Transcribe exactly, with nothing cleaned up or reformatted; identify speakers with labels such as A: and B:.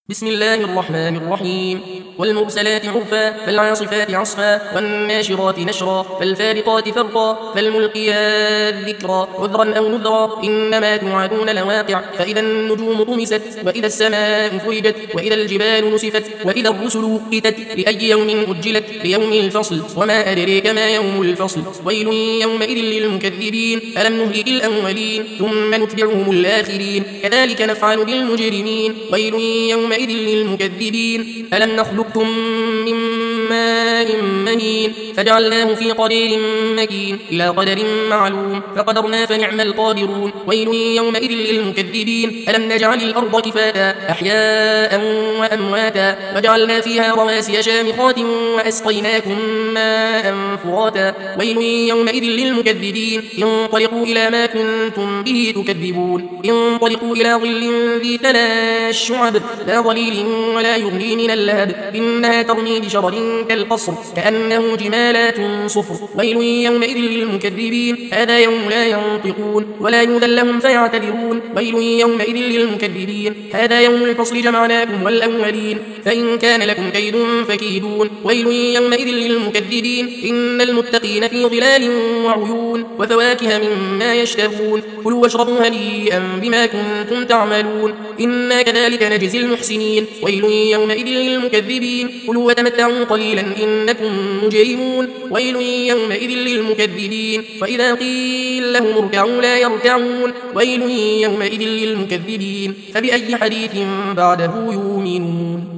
A: بسم الله الرحمن الرحيم والمرسلات عرفا فالعاصفات عصفا والناشرات نشرا فالفارقات فرقا فالملقيات ذكرا عذرا أو نذرا إنما توعدون لواقع فإذا النجوم طمست وإذا السماء فرجت وإذا الجبال نسفت وإذا الرسل وقتت لأي يوم أجلت ليوم الفصل وما أدريك ما يوم الفصل ويل يومئذ للمكذبين ألم نهلك الأولين ثم نتبعهم الآخرين كذلك نفعل بالمجرمين ويل يومئذ للمكذبين ألم نخلقكم من ماء مهين فجعلناه في قدير مكين إلى قدر معلوم فقدرنا فنعم القادرون ويل يومئذ للمكذبين ألم نجعل الأرض كفاتا أحياء وأمواتا وجعلنا فيها رواسي شامخات وأسقيناكم ماء فراتا ويل يومئذ للمكذبين انطلقوا إلى ما كنتم به تكذبون انطلقوا إلى ظل ذي ثلاث شعب لا ظليل ولا يغني من اللهب إنها ترمي بشرر كالقصر كأنه جمالات صفر ويل يومئذ للمكذبين هذا يوم لا ينطقون ولا يؤذن لهم فيعتذرون ويل يومئذ للمكذبين هذا يوم الفصل جمعناكم والأولين فإن كان لكم كيد فكيدون ويل يومئذ للمكذبين إن المتقين في ظلال وعيون وفواكه مما يشتهون كلوا واشربوا هنيئا بما كنتم تعملون إنا كذلك نجزي المحسنين ويل يومئذ للمكذبين كلوا وتمتعوا قليلا إنكم مجرمون ويل يومئذ للمكذبين وإذا قيل لهم اركعوا لا يركعون ويل يومئذ للمكذبين فبأي حديث بعده يؤمنون.